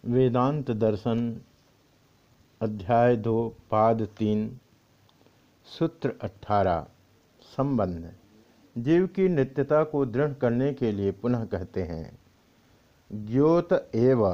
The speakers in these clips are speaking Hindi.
वेदांत दर्शन अध्याय 2 पाद 3 सूत्र 18 संबंध। जीव की नित्यता को दृढ़ करने के लिए पुनः कहते हैं ज्योत एव,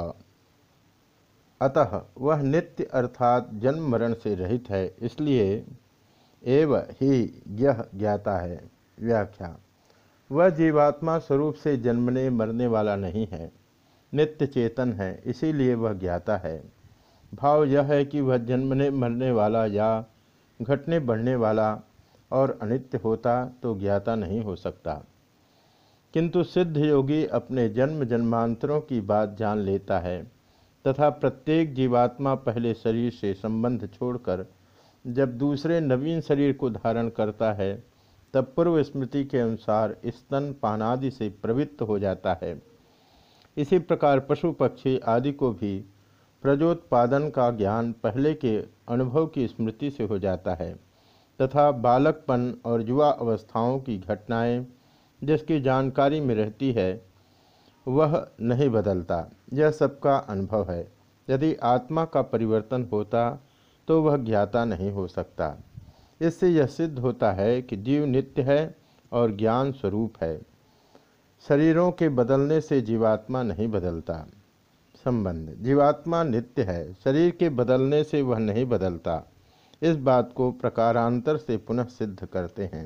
अतः वह नित्य अर्थात जन्म मरण से रहित है, इसलिए एव ही यह ज्ञाता है। व्याख्या। वह जीवात्मा स्वरूप से जन्मने मरने वाला नहीं है, नित्य चेतन है, इसीलिए वह ज्ञाता है। भाव यह है कि वह जन्मने मरने वाला या घटने बढ़ने वाला और अनित्य होता तो ज्ञाता नहीं हो सकता। किंतु सिद्ध योगी अपने जन्म जन्मांतरों की बात जान लेता है तथा प्रत्येक जीवात्मा पहले शरीर से संबंध छोड़कर जब दूसरे नवीन शरीर को धारण करता है तब पूर्व स्मृति के अनुसार स्तन पानादि से प्रवृत्त हो जाता है। इसी प्रकार पशु पक्षी आदि को भी प्रजोत्पादन का ज्ञान पहले के अनुभव की स्मृति से हो जाता है तथा बालकपन और युवा अवस्थाओं की घटनाएं जिसकी जानकारी में रहती है वह नहीं बदलता। यह सबका अनुभव है। यदि आत्मा का परिवर्तन होता तो वह ज्ञाता नहीं हो सकता। इससे यह सिद्ध होता है कि जीव नित्य है और ज्ञान स्वरूप है। शरीरों के बदलने से जीवात्मा नहीं बदलता। संबंध। जीवात्मा नित्य है, शरीर के बदलने से वह नहीं बदलता। इस बात को प्रकारांतर से पुनः सिद्ध करते हैं।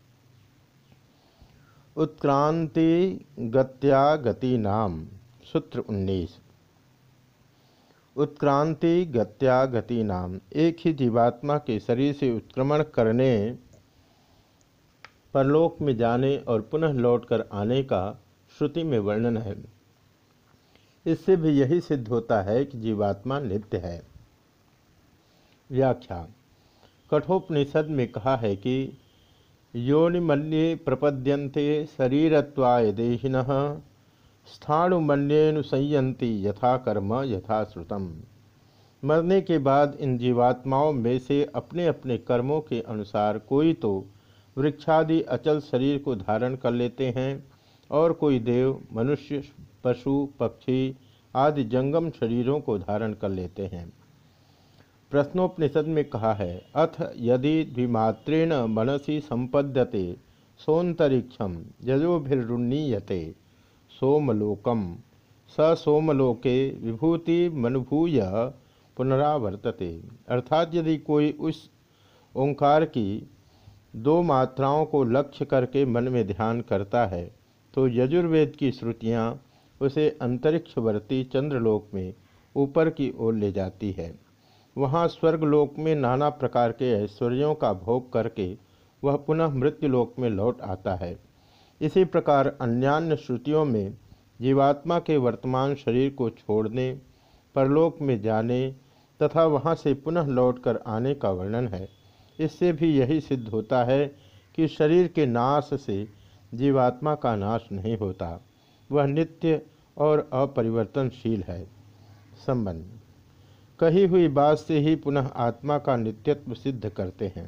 उत्क्रांति गत्या गति नाम। सूत्र 19। उत्क्रांति गत्या गति नाम। एक ही जीवात्मा के शरीर से उत्क्रमण करने, परलोक में जाने और पुनः लौटकर आने का श्रुति में वर्णन है। इससे भी यही सिद्ध होता है कि जीवात्मा नित्य है। व्याख्या। कठोपनिषद में कहा है कि योनिमन्ये प्रपद्यन्ते शरीरत्वाय देहिनः स्थाणुमन्येनुसंयन्ति यथा कर्म यथा श्रुतम्। मरने के बाद इन जीवात्माओं में से अपने अपने कर्मों के अनुसार कोई तो वृक्षादि अचल शरीर को धारण कर लेते हैं और कोई देव, मनुष्य, पशु पक्षी आदि जंगम शरीरों को धारण कर लेते हैं। प्रश्नोपनिषद में कहा है अथ यदि द्विमात्रेण मनसि संपद्यते सोन्तरिक्षम यजोभिरुन्नीयते सोमलोकम स सोमलोके विभूति मनुभूय पुनरावर्तते। अर्थात यदि कोई उस ओंकार की दो मात्राओं को लक्ष्य करके मन में ध्यान करता है तो यजुर्वेद की श्रुतियाँ उसे अंतरिक्षवर्ती चंद्रलोक में ऊपर की ओर ले जाती है। वहाँ स्वर्गलोक में नाना प्रकार के ऐश्वर्यों का भोग करके वह पुनः मृत्युलोक में लौट आता है। इसी प्रकार अन्यान्य श्रुतियों में जीवात्मा के वर्तमान शरीर को छोड़ने, परलोक में जाने तथा वहाँ से पुनः लौटकर आने का वर्णन है। इससे भी यही सिद्ध होता है कि शरीर के नाश से जीवात्मा का नाश नहीं होता, वह नित्य और अपरिवर्तनशील है। संबंध। कही हुई बात से ही पुनः आत्मा का नित्यत्व सिद्ध करते हैं।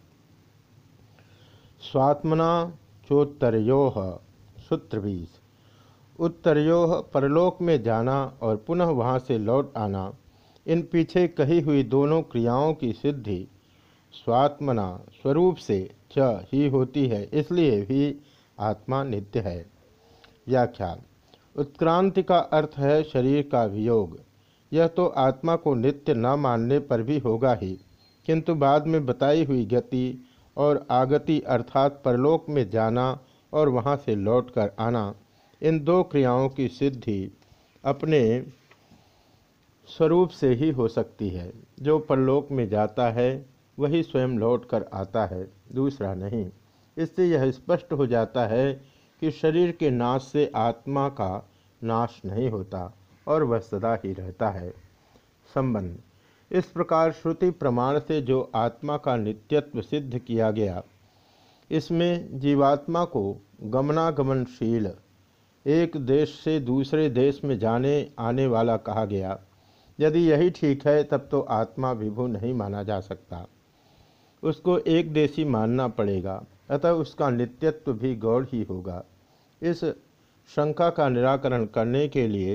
स्वात्मना चोत्तरयोः। सूत्र 20। उत्तरयोः परलोक में जाना और पुनः वहाँ से लौट आना, इन पीछे कही हुई दोनों क्रियाओं की सिद्धि स्वात्मना स्वरूप से च ही होती है, इसलिए भी आत्मा नित्य है। व्याख्या। उत्क्रांति का अर्थ है शरीर का वियोग। यह तो आत्मा को नित्य न मानने पर भी होगा ही, किंतु बाद में बताई हुई गति और आगति अर्थात परलोक में जाना और वहाँ से लौटकर आना, इन दो क्रियाओं की सिद्धि अपने स्वरूप से ही हो सकती है। जो परलोक में जाता है वही स्वयं लौट कर आता है, दूसरा नहीं। इससे यह स्पष्ट हो जाता है कि शरीर के नाश से आत्मा का नाश नहीं होता और वह सदा ही रहता है। संबंध। इस प्रकार श्रुति प्रमाण से जो आत्मा का नित्यत्व सिद्ध किया गया, इसमें जीवात्मा को गमनागमनशील, एक देश से दूसरे देश में जाने आने वाला कहा गया। यदि यही ठीक है तब तो आत्मा विभु नहीं माना जा सकता, उसको एक देशी मानना पड़ेगा, अतः उसका नित्यत्व भी गौण ही होगा। इस शंका का निराकरण करने के लिए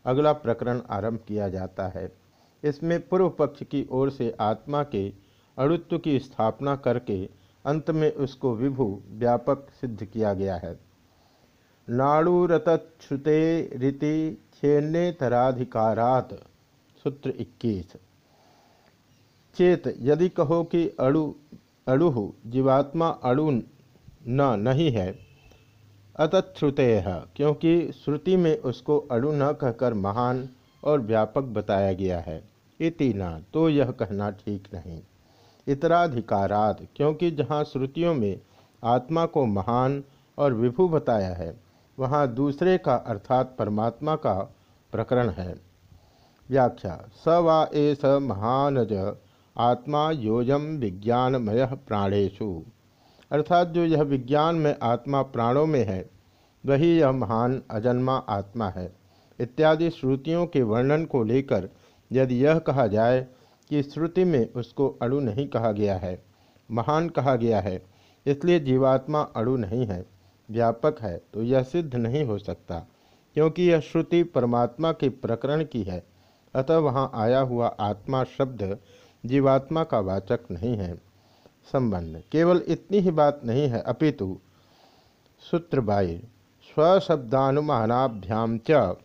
अगला प्रकरण आरंभ किया जाता है। इसमें पूर्व पक्ष की ओर से आत्मा के अणुत्व की स्थापना करके अंत में उसको विभु व्यापक सिद्ध किया गया है। नाड़ुरतच्छ्रुते रीति छेन्नेतराधिकारात्। सूत्र 21। चेत यदि कहो कि अणु जीवात्मा अणु न नहीं है, अतच्छ्रुतेय, क्योंकि श्रुति में उसको अणु न कहकर महान और व्यापक बताया गया है। इति न, तो यह कहना ठीक नहीं। इतराधिकारात्, क्योंकि जहाँ श्रुतियों में आत्मा को महान और विभु बताया है, वहाँ दूसरे का अर्थात परमात्मा का प्रकरण है। व्याख्या। स वा एष महानज आत्मा योजम विज्ञानमय प्राणेषु, अर्थात जो यह विज्ञान में आत्मा प्राणों में है, वही यह महान अजन्मा आत्मा है। इत्यादि श्रुतियों के वर्णन को लेकर यदि यह कहा जाए कि श्रुति में उसको अणु नहीं कहा गया है, महान कहा गया है, इसलिए जीवात्मा अणु नहीं है, व्यापक है, तो यह सिद्ध नहीं हो सकता, क्योंकि यह श्रुति परमात्मा के प्रकरण की है। अतः वहाँ आया हुआ आत्मा शब्द जीवात्मा का वाचक नहीं है। संबंध। केवल इतनी ही बात नहीं है, अपितु सूत्र 22 स्वशब्दानुमानाभ्याम च,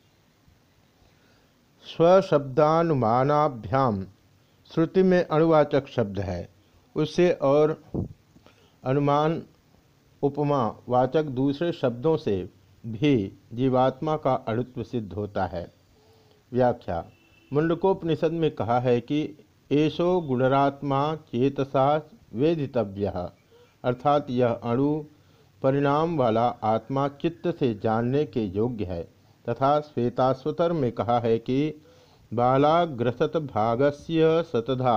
स्वशब्दानुमानाभ्याम श्रुति में अणुवाचक शब्द है, उससे और अनुमान उपमा वाचक दूसरे शब्दों से भी जीवात्मा का अणुत्व सिद्ध होता है। व्याख्या। मुंडकोपनिषद में कहा है कि एषो गुणरात्मा चेतसा वेदितव्यः, अर्थात यह अणु परिणाम वाला आत्मा चित्त से जानने के योग्य है। तथा श्वेताश्वतर में कहा है कि बालाग्रसत भागस्य सतधा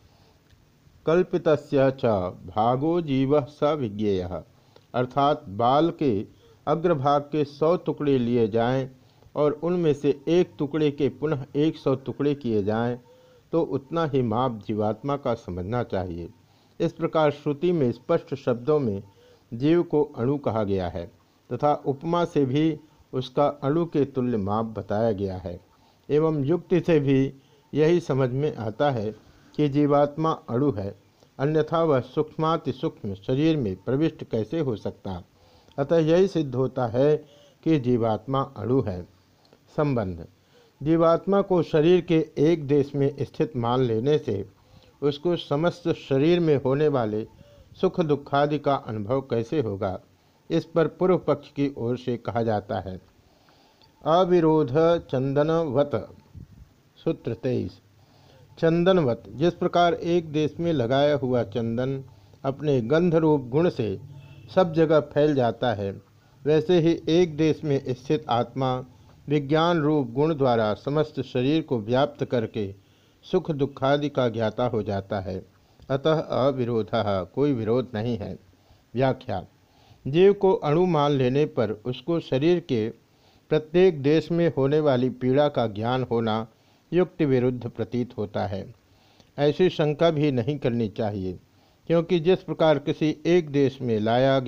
कल्पितस्य च भागो जीवः स विज्ञेयः, अर्थात बाल के अग्रभाग के 100 टुकड़े लिए जाएं और उनमें से एक टुकड़े के पुनः 100 टुकड़े किए जाएं, तो उतना ही माप जीवात्मा का समझना चाहिए। इस प्रकार श्रुति में स्पष्ट शब्दों में जीव को अणु कहा गया है तथा उपमा से भी उसका अणु के तुल्य माप बताया गया है। एवं युक्ति से भी यही समझ में आता है कि जीवात्मा अणु है, अन्यथा वह सूक्ष्माति सूक्ष्म शरीर में प्रविष्ट कैसे हो सकता। अतः यही सिद्ध होता है कि जीवात्मा अणु है। संबंध। जीवात्मा को शरीर के एक देश में स्थित मान लेने से उसको समस्त शरीर में होने वाले सुख दुखादि का अनुभव कैसे होगा, इस पर पूर्व पक्ष की ओर से कहा जाता है। अविरोध चंदनवत। सूत्र 23। चंदनवत, जिस प्रकार एक देश में लगाया हुआ चंदन अपने गंधरूप गुण से सब जगह फैल जाता है, वैसे ही एक देश में स्थित आत्मा विज्ञान रूप गुण द्वारा समस्त शरीर को व्याप्त करके सुख दुखादि का ज्ञाता हो जाता है। अतः अविरोधः, कोई विरोध नहीं है। व्याख्या। जीव को अणु मान लेने पर उसको शरीर के प्रत्येक देश में होने वाली पीड़ा का ज्ञान होना युक्ति विरुद्ध प्रतीत होता है। ऐसी शंका भी नहीं करनी चाहिए, क्योंकि जिस प्रकार किसी एक देश में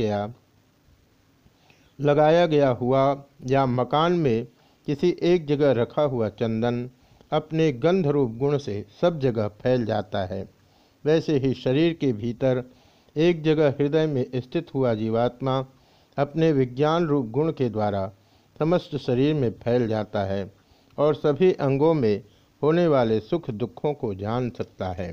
लगाया गया हुआ या मकान में किसी एक जगह रखा हुआ चंदन अपने गंधरूप गुण से सब जगह फैल जाता है, वैसे ही शरीर के भीतर एक जगह हृदय में स्थित हुआ जीवात्मा अपने विज्ञान रूप गुण के द्वारा समस्त शरीर में फैल जाता है और सभी अंगों में होने वाले सुख दुखों को जान सकता है।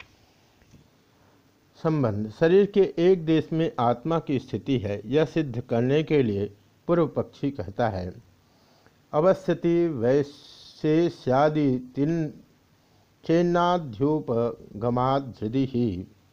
संबंध। शरीर के एक देश में आत्मा की स्थिति है, यह सिद्ध करने के लिए पूर्व पक्षी कहता है अवस्थिति वैशेष्यादि चेन्नाध्युपगमाद् हृदि ही।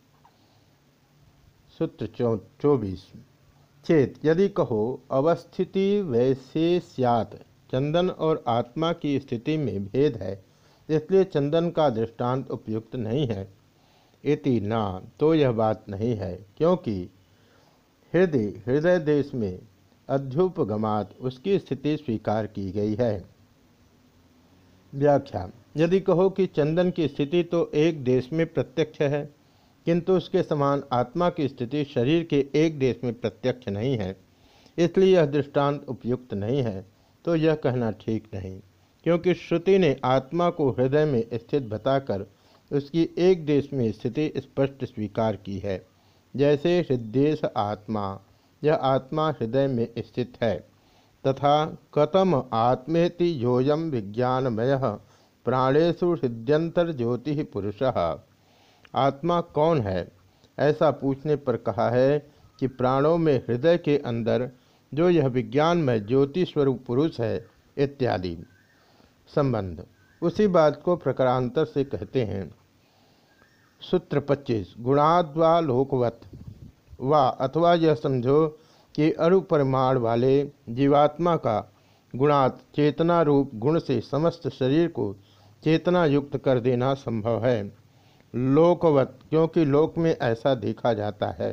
सूत्र 24। चेत यदि कहो अवस्थिति वैशेष्यात्, चंदन और आत्मा की स्थिति में भेद है, इसलिए चंदन का दृष्टांत उपयुक्त नहीं है। इति ना, तो यह बात नहीं है, क्योंकि हृदय देश में अध्युपगमात उसकी स्थिति स्वीकार की गई है। व्याख्या। यदि कहो कि चंदन की स्थिति तो एक देश में प्रत्यक्ष है, किंतु उसके समान आत्मा की स्थिति शरीर के एक देश में प्रत्यक्ष नहीं है, इसलिए यह दृष्टांत उपयुक्त नहीं है, तो यह कहना ठीक नहीं। क्योंकि श्रुति ने आत्मा को हृदय में स्थित बताकर उसकी एक देश में स्थिति स्पष्ट स्वीकार की है। जैसे हृदयेश आत्मा, यह आत्मा हृदय में स्थित है। तथा कतम आत्मेति योयम विज्ञानमय प्राणेषु हृदयंतर ज्योति पुरुषः। आत्मा कौन है, ऐसा पूछने पर कहा है कि प्राणों में हृदय के अंदर जो यह विज्ञानमय ज्योति स्वरूप पुरुष है इत्यादि। संबंध उसी बात को प्रकारांतर से कहते हैं। सूत्र 25 गुणाद्वा लोकवत वा, अथवा यह समझो कि अणु परिमाण वाले जीवात्मा का गुणात चेतना रूप गुण से समस्त शरीर को चेतना युक्त कर देना संभव है। लोकवत, क्योंकि लोक में ऐसा देखा जाता है।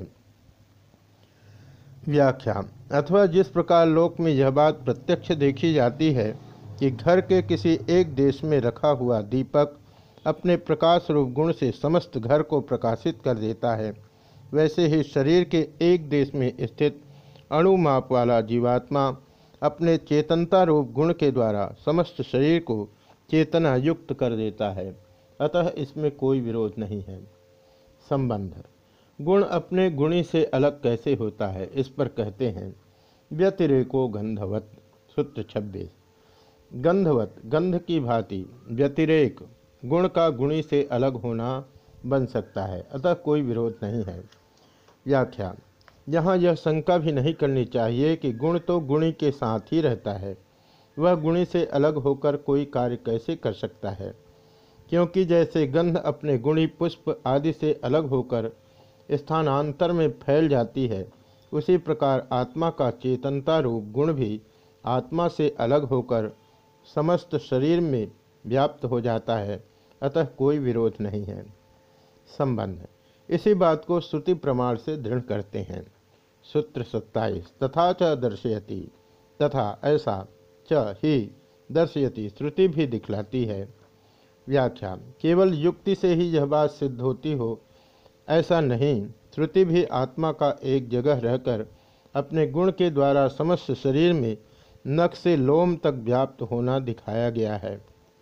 व्याख्या अथवा जिस प्रकार लोक में यह बात प्रत्यक्ष देखी जाती है कि घर के किसी एक देश में रखा हुआ दीपक अपने प्रकाश रूप गुण से समस्त घर को प्रकाशित कर देता है, वैसे ही शरीर के एक देश में स्थित अणुमाप वाला जीवात्मा अपने चेतनता रूप गुण के द्वारा समस्त शरीर को चेतना युक्त कर देता है। अतः इसमें कोई विरोध नहीं है। संबंध गुण अपने गुणी से अलग कैसे होता है, इस पर कहते हैं व्यतिरेको गंधवत। सूत्र 26 गंधवत, गंध की भांति व्यतिरेक गुण का गुणी से अलग होना बन सकता है, अतः कोई विरोध नहीं है। व्याख्या यहाँ यह शंका भी नहीं करनी चाहिए कि गुण तो गुणी के साथ ही रहता है, वह गुणी से अलग होकर कोई कार्य कैसे कर सकता है। क्योंकि जैसे गंध अपने गुणी पुष्प आदि से अलग होकर स्थानांतर में फैल जाती है, उसी प्रकार आत्मा का चेतनता रूप गुण भी आत्मा से अलग होकर समस्त शरीर में व्याप्त हो जाता है, अतः कोई विरोध नहीं है। संबंध इसी बात को श्रुति प्रमाण से दृढ़ करते हैं। सूत्र 27 तथा च दर्शयति, तथा ऐसा च ही दर्शयति, श्रुति भी दिखलाती है। व्याख्या केवल युक्ति से ही यह बात सिद्ध होती हो ऐसा नहीं, श्रुति भी आत्मा का एक जगह रहकर अपने गुण के द्वारा समस्त शरीर में नख से लोम तक व्याप्त होना दिखाया गया है।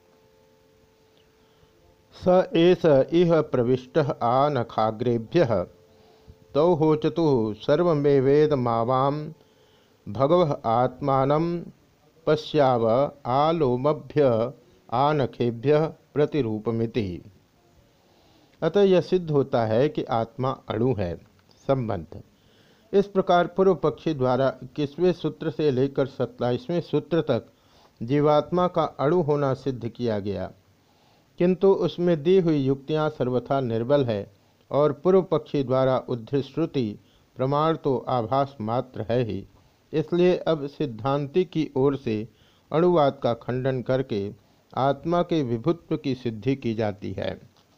स एष इह प्रविष्ट आ नखाग्रेभ्यः तौ होचतु सर्वमेवेद मावाम भगवः आत्मानं पश्याव आलोमभ्य आनखेभ्य प्रतिरूपमिति। अतः यह सिद्ध होता है कि आत्मा अणु है। संबंध इस प्रकार पूर्व पक्षी द्वारा 21वें सूत्र से लेकर 27वें सूत्र तक जीवात्मा का अणु होना सिद्ध किया गया, किंतु उसमें दी हुई युक्तियां सर्वथा निर्बल है और पूर्व पक्षी द्वारा उद्धृत श्रुति प्रमाण तो आभास मात्र है ही। इसलिए अब सिद्धांति की ओर से अणुवाद का खंडन करके आत्मा के विभुत्व की सिद्धि की जाती है।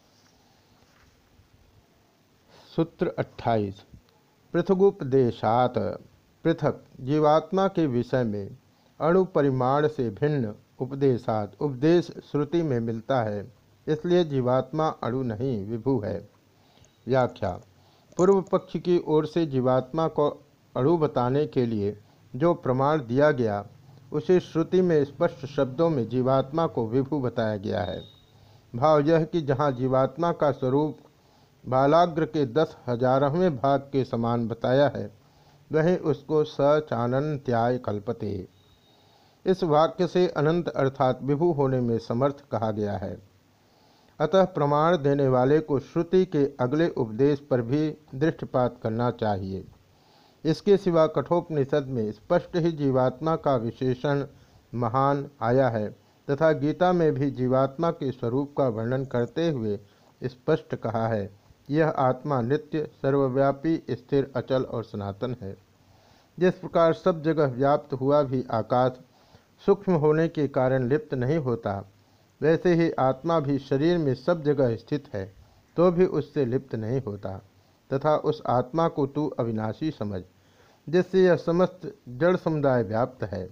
सूत्र 28 पृथगुपदेशात, पृथक जीवात्मा के विषय में अणु परिमाण से भिन्न उपदेशात, उपदेश श्रुति में मिलता है, इसलिए जीवात्मा अणु नहीं विभु है। व्याख्या पूर्व पक्ष की ओर से जीवात्मा को अणु बताने के लिए जो प्रमाण दिया गया, उसे श्रुति में स्पष्ट शब्दों में जीवात्मा को विभु बताया गया है। भाव यह कि जहाँ जीवात्मा का स्वरूप बालाग्र के 10,000वें भाग के समान बताया है, वहीं उसको सचानन्त्याय कल्पते, इस वाक्य से अनंत अर्थात विभु होने में समर्थ कहा गया है। अतः प्रमाण देने वाले को श्रुति के अगले उपदेश पर भी दृष्टिपात करना चाहिए। इसके सिवा कठोपनिषद में स्पष्ट ही जीवात्मा का विशेषण महान आया है तथा गीता में भी जीवात्मा के स्वरूप का वर्णन करते हुए स्पष्ट कहा है, यह आत्मा नित्य सर्वव्यापी स्थिर अचल और सनातन है। जिस प्रकार सब जगह व्याप्त हुआ भी आकाश सूक्ष्म होने के कारण लिप्त नहीं होता, वैसे ही आत्मा भी शरीर में सब जगह स्थित है तो भी उससे लिप्त नहीं होता, तथा उस आत्मा को तू अविनाशी समझ, जिससे यह समस्त जड़ समुदाय व्याप्त है।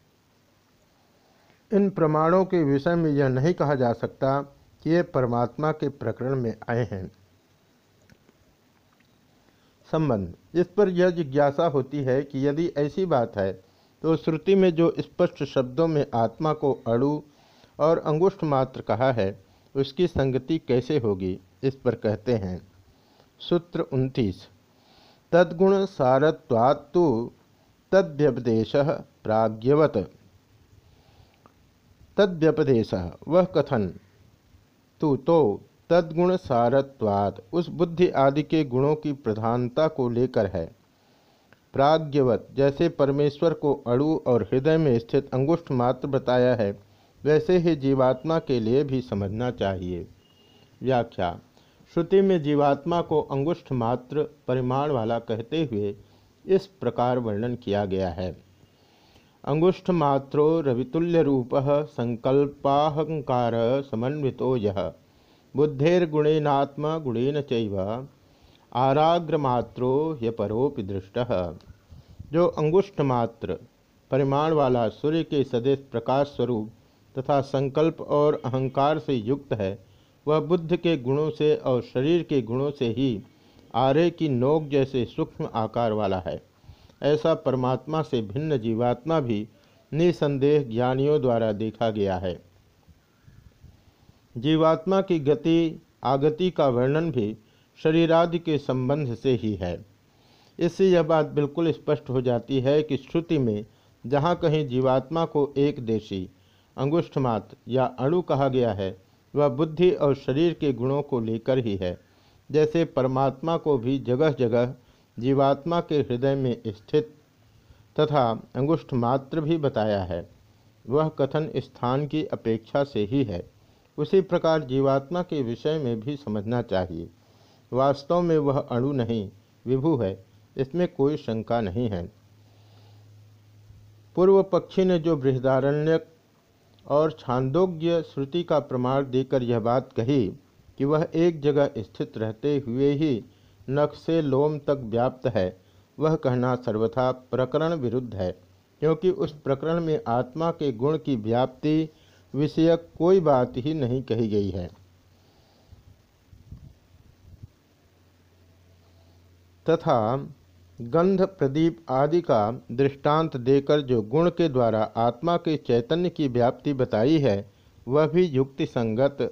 इन प्रमाणों के विषय में यह नहीं कहा जा सकता कि ये परमात्मा के प्रकरण में आए हैं। संबंध इस पर यह जिज्ञासा होती है कि यदि ऐसी बात है तो श्रुति में जो स्पष्ट शब्दों में आत्मा को अणु और अंगुष्ठ मात्र कहा है, उसकी संगति कैसे होगी, इस पर कहते हैं। सूत्र 29। तद्गुण सारत्वात्तु तद्व्यपदेश प्राज्ञवत। तद्व्यपदेश वह कथन तो तद्गुण सारत्वात् उस बुद्धि आदि के गुणों की प्रधानता को लेकर है। प्राज्ञवत जैसे परमेश्वर को अणु और हृदय में स्थित अंगुष्ठ मात्र बताया है, वैसे ही जीवात्मा के लिए भी समझना चाहिए। व्याख्या। श्रुति में जीवात्मा को अंगुष्ठ मात्र परिमाण वाला कहते हुए इस प्रकार वर्णन किया गया है। अंगुष्ठ मात्रो रवितुल्य रूप संकल्पाहंकार समन्वितो यह बुद्धेर्गुणेनात्म गुणेन चैव आराग्रमात्रो ह्यपरोपि दृष्टः। जो अंगुष्ठ मात्र परिमाण वाला सूर्य के सदेश प्रकाश स्वरूप तथा संकल्प और अहंकार से युक्त है, वह बुद्ध के गुणों से और शरीर के गुणों से ही आरे की नोक जैसे सूक्ष्म आकार वाला है। ऐसा परमात्मा से भिन्न जीवात्मा भी निसंदेह ज्ञानियों द्वारा देखा गया है। जीवात्मा की गति आगति का वर्णन भी शरीरादि के संबंध से ही है। इससे यह बात बिल्कुल स्पष्ट हो जाती है कि श्रुति में जहाँ कहीं जीवात्मा को एक देशी अंगुष्ठ मात्र या अणु कहा गया है, वह बुद्धि और शरीर के गुणों को लेकर ही है। जैसे परमात्मा को भी जगह जगह जीवात्मा के हृदय में स्थित तथा अंगुष्ठ मात्र भी बताया है, वह कथन स्थान की अपेक्षा से ही है। उसी प्रकार जीवात्मा के विषय में भी समझना चाहिए। वास्तव में वह अणु नहीं, विभु है, इसमें कोई शंका नहीं है। पूर्व पक्षी ने जो बृहदारण्यक और छांदोग्य श्रुति का प्रमाण देकर यह बात कही कि वह एक जगह स्थित रहते हुए ही नख से लोम तक व्याप्त है, वह कहना सर्वथा प्रकरण विरुद्ध है, क्योंकि उस प्रकरण में आत्मा के गुण की व्याप्ति विषयक कोई बात ही नहीं कही गई है। तथा गंध प्रदीप आदि का दृष्टांत देकर जो गुण के द्वारा आत्मा के चैतन्य की व्याप्ति बताई है, वह भी युक्ति संगत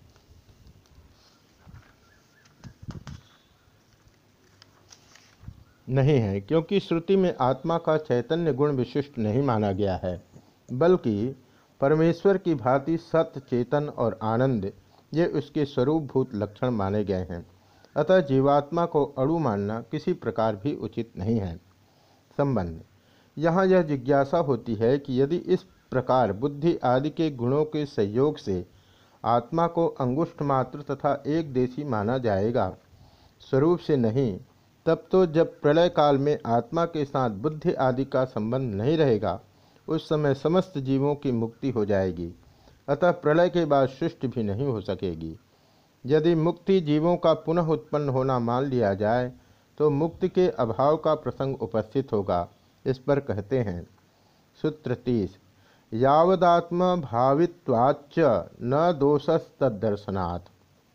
नहीं है, क्योंकि श्रुति में आत्मा का चैतन्य गुण विशिष्ट नहीं माना गया है, बल्कि परमेश्वर की भांति सत्य, चेतन और आनंद ये उसके स्वरूपभूत लक्षण माने गए हैं। अतः जीवात्मा को अणु मानना किसी प्रकार भी उचित नहीं है। संबंध। यहाँ यह जिज्ञासा होती है कि यदि इस प्रकार बुद्धि आदि के गुणों के संयोग से आत्मा को अंगुष्ठ मात्र तथा एक देशी माना जाएगा, स्वरूप से नहीं, तब तो जब प्रलय काल में आत्मा के साथ बुद्धि आदि का संबंध नहीं रहेगा, उस समय समस्त जीवों की मुक्ति हो जाएगी। अतः प्रलय के बाद सृष्टि भी नहीं हो सकेगी। यदि मुक्ति जीवों का पुनः उत्पन्न होना मान लिया जाए, तो मुक्ति के अभाव का प्रसंग उपस्थित होगा। इस पर कहते हैं। सूत्र 30। यावदात्म भावित्वाच्च न दोषस्तदर्शनात्।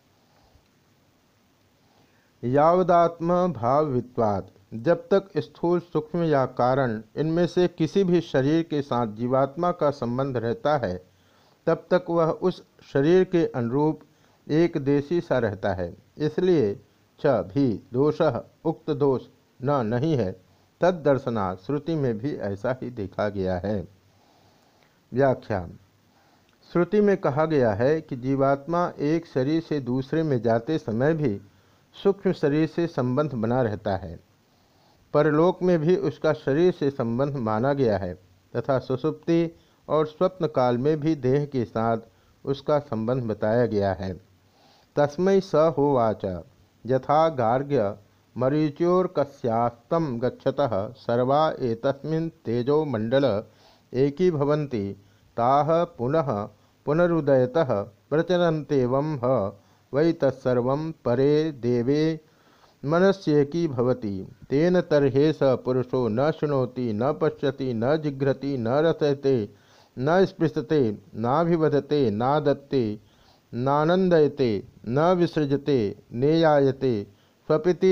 यावदात्म भावित्वात्, जब तक स्थूल, सूक्ष्म या कारण इनमें से किसी भी शरीर के साथ जीवात्मा का संबंध रहता है, तब तक वह उस शरीर के अनुरूप एक देशी सा रहता है। इसलिए च भी दोषः उक्त दोष न नहीं है। तद दर्शना श्रुति में भी ऐसा ही देखा गया है। व्याख्या। श्रुति में कहा गया है कि जीवात्मा एक शरीर से दूसरे में जाते समय भी सूक्ष्म शरीर से संबंध बना रहता है। परलोक में भी उसका शरीर से संबंध माना गया है तथा सुषुप्ति और स्वप्न काल में भी देह के साथ उसका संबंध बताया गया है। तस्मै स होवाच यथा गार्ग्य मरीच्योर्कस्यास्तं गच्छतः सर्वा एतस्मिन् तेजो मंडल एकीभवन्ति ताः पुनः पुनरुदयतः प्रचरन्तेवं ह वै तत्सर्वं परे देवे मनस्येकी भवति। तेन तर्हे स पुरुषो न शृणोति न पश्यति न जिघ्रति न रसयते न स्पृशते नाभिवदते नादत्ते नानंदयते न विसृजते नेयायते स्वपिति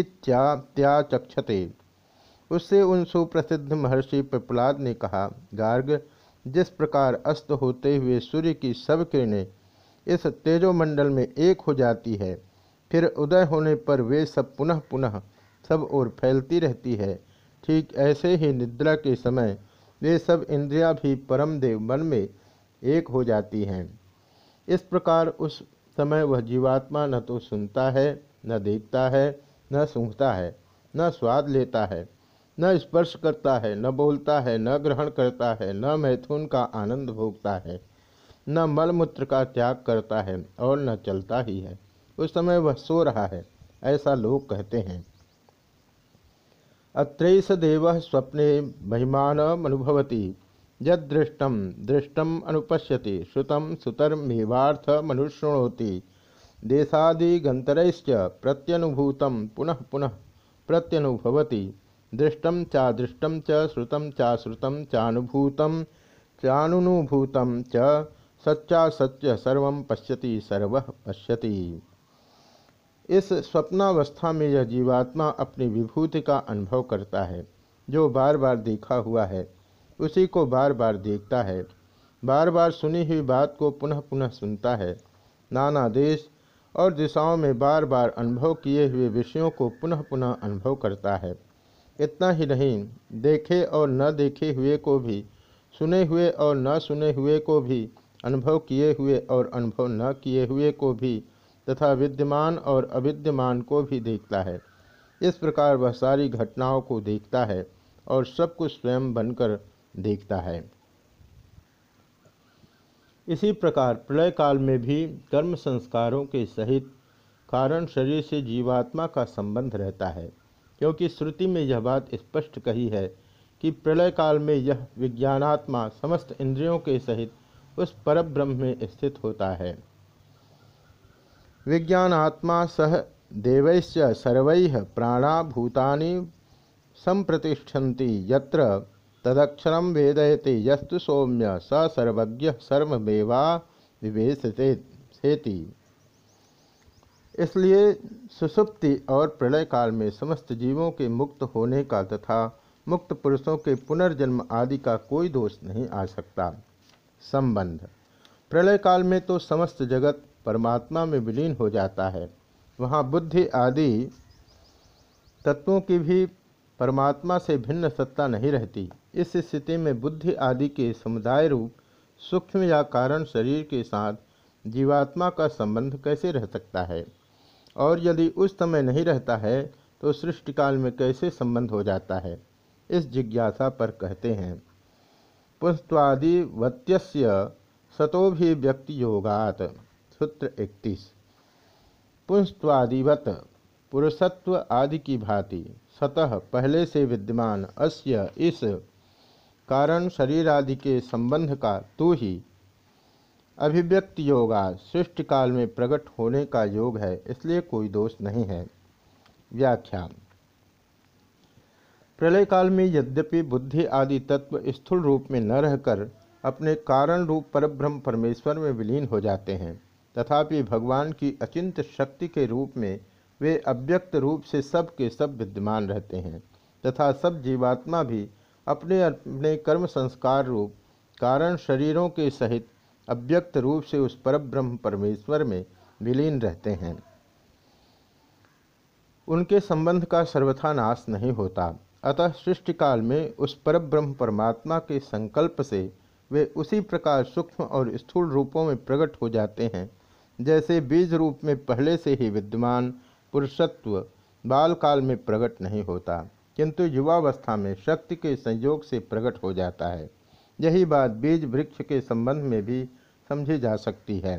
त्याचक्षते। उससे उन सुप्रसिद्ध महर्षि पिपलाद ने कहा, गार्ग, जिस प्रकार अस्त होते हुए सूर्य की सब किरणें इस तेजोमंडल में एक हो जाती है, फिर उदय होने पर वे सब पुनः पुनः सब ओर फैलती रहती है, ठीक ऐसे ही निद्रा के समय वे सब इंद्रियां भी परम देव मन में एक हो जाती हैं। इस प्रकार उस समय वह जीवात्मा न तो सुनता है, न देखता है, न सूंघता है, न स्वाद लेता है, न स्पर्श करता है, न बोलता है, न ग्रहण करता है, न मैथुन का आनंद भोगता है, न मलमूत्र का त्याग करता है और न चलता ही है। उस समय वह सो रहा है, ऐसा लोग कहते हैं। अत्रैष देवः स्वप्ने महिमानमनुभवति, यदृष्टं दृष्टम् अनुपश्यति, श्रुतं श्रुतमेवार्थमनुशृणोति, देशादिगन्तरैश्च प्रत्यनुभूतं पुनः पुनः प्रत्यनुभवति, दृष्टं चादृष्टं च श्रुतं चाश्रुतं चानुभूतं चानुभूतं च सच्चासत्य सर्वं पश्यति सर्वः पश्यति। इस स्वप्नावस्था में यह जीवात्मा अपनी विभूति का अनुभव करता है। जो बार बार देखा हुआ है उसी को बार बार देखता है, बार बार सुनी हुई बात को पुनः पुनः सुनता है, नाना देश और दिशाओं में बार बार अनुभव किए हुए विषयों को पुनः पुनः अनुभव करता है। इतना ही नहीं, देखे और न देखे हुए को भी, सुने हुए और न सुने हुए को भी, अनुभव किए हुए और अनुभव न किए हुए को भी, तथा विद्यमान और अविद्यमान को भी देखता है। इस प्रकार वह सारी घटनाओं को देखता है और सब कुछ स्वयं बनकर देखता है। इसी प्रकार प्रलय काल में भी कर्म संस्कारों के सहित कारण शरीर से जीवात्मा का संबंध रहता है, क्योंकि श्रुति में यह बात स्पष्ट कही है कि प्रलय काल में यह विज्ञानात्मा समस्त इंद्रियों के सहित उस परब्रह्म में स्थित होता है। विज्ञानात्मा सह देवैश्च सर्वैः प्राणा भूतानि संप्रतिष्ठन्ति, यत्र तदक्षरं वेदयते यस्तु सौम्य स सर्वज्ञ सर्वमेवा विवेशेति। इसलिए सुषुप्ति और प्रलय काल में समस्त जीवों के मुक्त होने का तथा मुक्त पुरुषों के पुनर्जन्म आदि का कोई दोष नहीं आ सकता। संबंध। प्रलय काल में तो समस्त जगत परमात्मा में विलीन हो जाता है। वहाँ बुद्धि आदि तत्वों की भी परमात्मा से भिन्न सत्ता नहीं रहती। इस स्थिति में बुद्धि आदि के समुदाय रूप सूक्ष्म या कारण शरीर के साथ जीवात्मा का संबंध कैसे रह सकता है, और यदि उस समय नहीं रहता है तो सृष्टि काल में कैसे संबंध हो जाता है। इस जिज्ञासा पर कहते हैं, पुंस्त्वादिवत्यस्य सतोभिव्यक्ति योगात्। सूत्र 31। पुंस्त्वादिवत पुरुषत्व आदि की भांति, सतः पहले से विद्यमान, अस्य इस कारण शरीर आदि के संबंध का तू ही अभिव्यक्ति योगा सृष्टि काल में प्रकट होने का योग है, इसलिए कोई दोष नहीं है। व्याख्या। प्रलय काल में यद्यपि बुद्धि आदि तत्व स्थूल रूप में न रहकर अपने कारण रूप परब्रह्म परमेश्वर में विलीन हो जाते हैं, तथापि भगवान की अचिंत्य शक्ति के रूप में वे अव्यक्त रूप से सब के सब विद्यमान रहते हैं, तथा सब जीवात्मा भी अपने अपने कर्म संस्कार रूप कारण शरीरों के सहित अव्यक्त रूप से उस परब्रह्म परमेश्वर में विलीन रहते हैं। उनके संबंध का सर्वथा नाश नहीं होता। अतः सृष्टि काल में उस परब्रह्म परमात्मा के संकल्प से वे उसी प्रकार सूक्ष्म और स्थूल रूपों में प्रकट हो जाते हैं, जैसे बीज रूप में पहले से ही विद्यमान पुरुषत्व बाल काल में प्रकट नहीं होता, किंतु युवावस्था में शक्ति के संयोग से प्रकट हो जाता है। यही बात बीज वृक्ष के संबंध में भी समझी जा सकती है।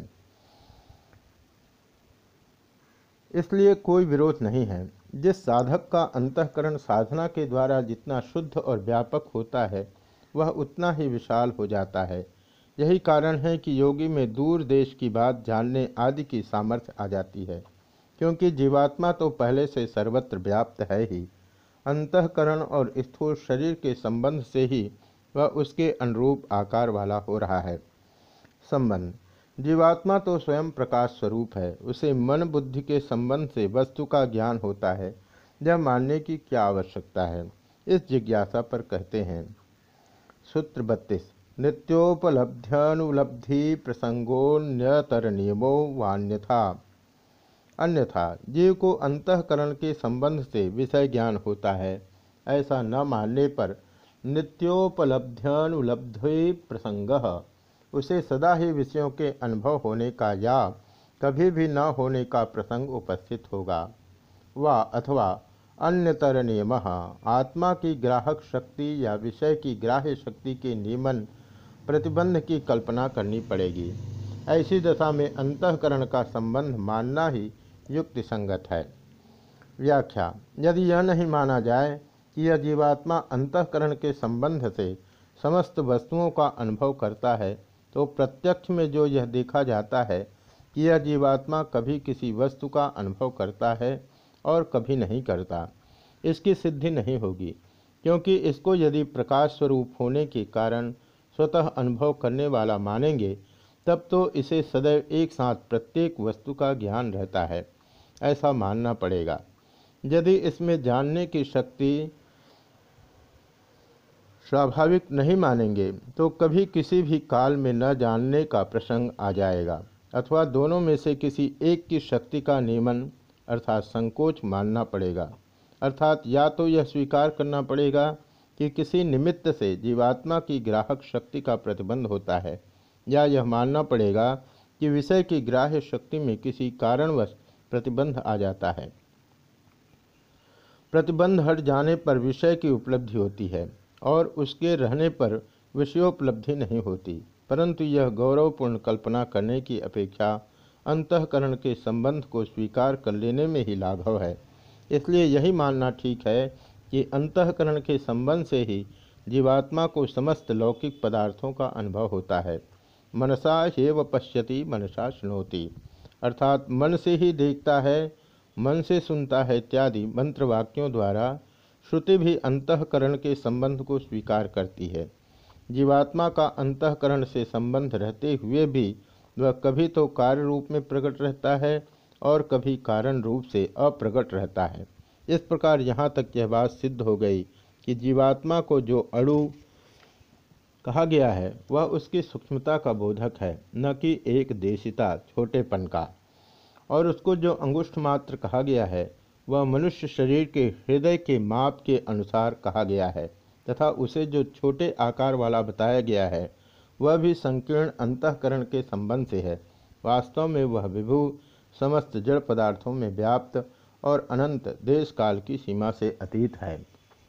इसलिए कोई विरोध नहीं है। जिस साधक का अंतःकरण साधना के द्वारा जितना शुद्ध और व्यापक होता है, वह उतना ही विशाल हो जाता है। यही कारण है कि योगी में दूर देश की बात जानने आदि की सामर्थ्य आ जाती है, क्योंकि जीवात्मा तो पहले से सर्वत्र व्याप्त है ही। अंतःकरण और स्थूल शरीर के संबंध से ही वह उसके अनुरूप आकार वाला हो रहा है। संबंध। जीवात्मा तो स्वयं प्रकाश स्वरूप है, उसे मन बुद्धि के संबंध से वस्तु का ज्ञान होता है। यह मानने की क्या आवश्यकता है, इस जिज्ञासा पर कहते हैं। सूत्र 32। नित्योपलब्ध्यनुलब्धि प्रसंगोन्यतर नियमो वान्यथा। अन्यथा जीव को अंतःकरण के संबंध से विषय ज्ञान होता है, ऐसा न मानने पर नित्योपलब्ध्यनुलब्धि प्रसंगः उसे सदा ही विषयों के अनुभव होने का या कभी भी न होने का प्रसंग उपस्थित होगा। वा अथवा अन्यतर नियमः आत्मा की ग्राहक शक्ति या विषय की ग्राह्य शक्ति के नियमन प्रतिबंध की कल्पना करनी पड़ेगी। ऐसी दशा में अंतःकरण का संबंध मानना ही युक्ति संगत है। व्याख्या: यदि यह नहीं माना जाए कि यह जीवात्मा अंतःकरण के संबंध से समस्त वस्तुओं का अनुभव करता है, तो प्रत्यक्ष में जो यह देखा जाता है कि यह जीवात्मा कभी किसी वस्तु का अनुभव करता है और कभी नहीं करता, इसकी सिद्धि नहीं होगी, क्योंकि इसको यदि प्रकाश स्वरूप होने के कारण स्वतः अनुभव करने वाला मानेंगे, तब तो इसे सदैव एक साथ प्रत्येक वस्तु का ज्ञान रहता है, ऐसा मानना पड़ेगा। यदि इसमें जानने की शक्ति स्वाभाविक नहीं मानेंगे, तो कभी किसी भी काल में न जानने का प्रसंग आ जाएगा, अथवा दोनों में से किसी एक की शक्ति का नियमन अर्थात संकोच मानना पड़ेगा। अर्थात या तो यह स्वीकार करना पड़ेगा कि किसी निमित्त से जीवात्मा की ग्राहक शक्ति का प्रतिबंध होता है, या यह मानना पड़ेगा कि विषय की ग्राह्य शक्ति में किसी कारणवश प्रतिबंध आ जाता है। प्रतिबंध हट जाने पर विषय की उपलब्धि होती है और उसके रहने पर विषयोपलब्धि नहीं होती, परंतु यह गौरवपूर्ण कल्पना करने की अपेक्षा अंतःकरण के संबंध को स्वीकार कर लेने में ही लाघव है। इसलिए यही मानना ठीक है कि अंतःकरण के संबंध से ही जीवात्मा को समस्त लौकिक पदार्थों का अनुभव होता है। मनसा ह्येव पश्यति मनसा शृणोति, अर्थात मन से ही देखता है, मन से सुनता है इत्यादि मंत्र वाक्यों द्वारा श्रुति भी अंतःकरण के संबंध को स्वीकार करती है। जीवात्मा का अंतःकरण से संबंध रहते हुए भी वह कभी तो कार्य रूप में प्रकट रहता है और कभी कारण रूप से अप्रकट रहता है। इस प्रकार यहाँ तक यह बात सिद्ध हो गई कि जीवात्मा को जो अणु कहा गया है वह उसकी सूक्ष्मता का बोधक है, न कि एक देशिता छोटेपन का। और उसको जो अंगुष्ठ मात्र कहा गया है वह मनुष्य शरीर के हृदय के माप के अनुसार कहा गया है, तथा उसे जो छोटे आकार वाला बताया गया है वह भी संकीर्ण अंतःकरण के संबंध से है। वास्तव में वह विभु समस्त जड़ पदार्थों में व्याप्त और अनंत देश काल की सीमा से अतीत है।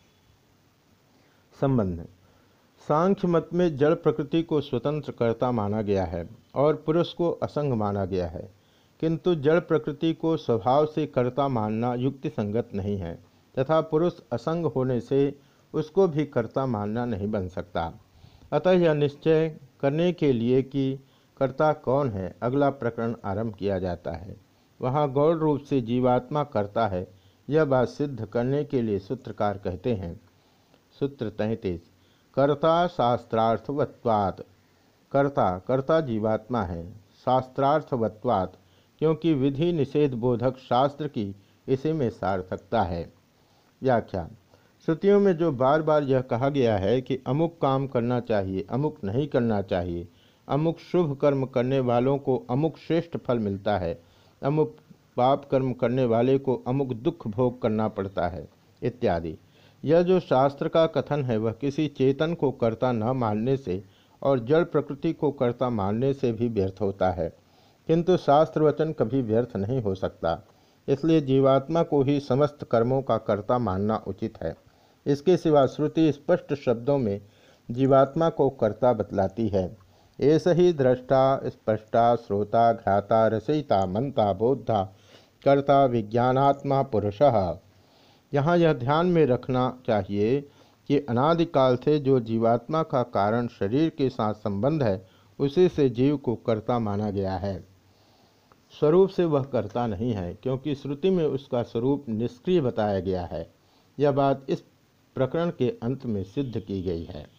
संबंध: सांख्य मत में जड़ प्रकृति को स्वतंत्र कर्ता माना गया है और पुरुष को असंग माना गया है, किंतु जड़ प्रकृति को स्वभाव से कर्ता मानना युक्ति संगत नहीं है, तथा पुरुष असंग होने से उसको भी कर्ता मानना नहीं बन सकता। अतः यह निश्चय करने के लिए कि कर्ता कौन है अगला प्रकरण आरंभ किया जाता है। वहाँ गौण रूप से जीवात्मा कर्ता है, यह बात सिद्ध करने के लिए सूत्रकार कहते हैं। सूत्र 33: कर्ता शास्त्रार्थवत्वात्, कर्ता जीवात्मा है, शास्त्रार्थवत्वात् क्योंकि विधि निषेध बोधक शास्त्र की इसी में सार्थकता है। व्याख्या: श्रुतियों में जो बार बार यह कहा गया है कि अमुक काम करना चाहिए, अमुक नहीं करना चाहिए, अमुक शुभ कर्म करने वालों को अमुक श्रेष्ठ फल मिलता है, अमुक पाप कर्म करने वाले को अमुक दुख भोग करना पड़ता है इत्यादि, यह जो शास्त्र का कथन है वह किसी चेतन को कर्ता न मानने से और जड़ प्रकृति को कर्ता मानने से भी व्यर्थ होता है, किंतु शास्त्र वचन कभी व्यर्थ नहीं हो सकता। इसलिए जीवात्मा को ही समस्त कर्मों का कर्ता मानना उचित है। इसके सिवा श्रुति स्पष्ट शब्दों में जीवात्मा को कर्ता बतलाती है। ऐसा ही दृष्टा स्पष्टा श्रोता घ्राता रचयिता मंता बोद्धा कर्ता विज्ञानात्मा पुरुषः। यहाँ यह ध्यान में रखना चाहिए कि अनादिकाल से जो जीवात्मा का कारण शरीर के साथ संबंध है उसी से जीव को कर्ता माना गया है। स्वरूप से वह कर्ता नहीं है, क्योंकि श्रुति में उसका स्वरूप निष्क्रिय बताया गया है। यह बात इस प्रकरण के अंत में सिद्ध की गई है।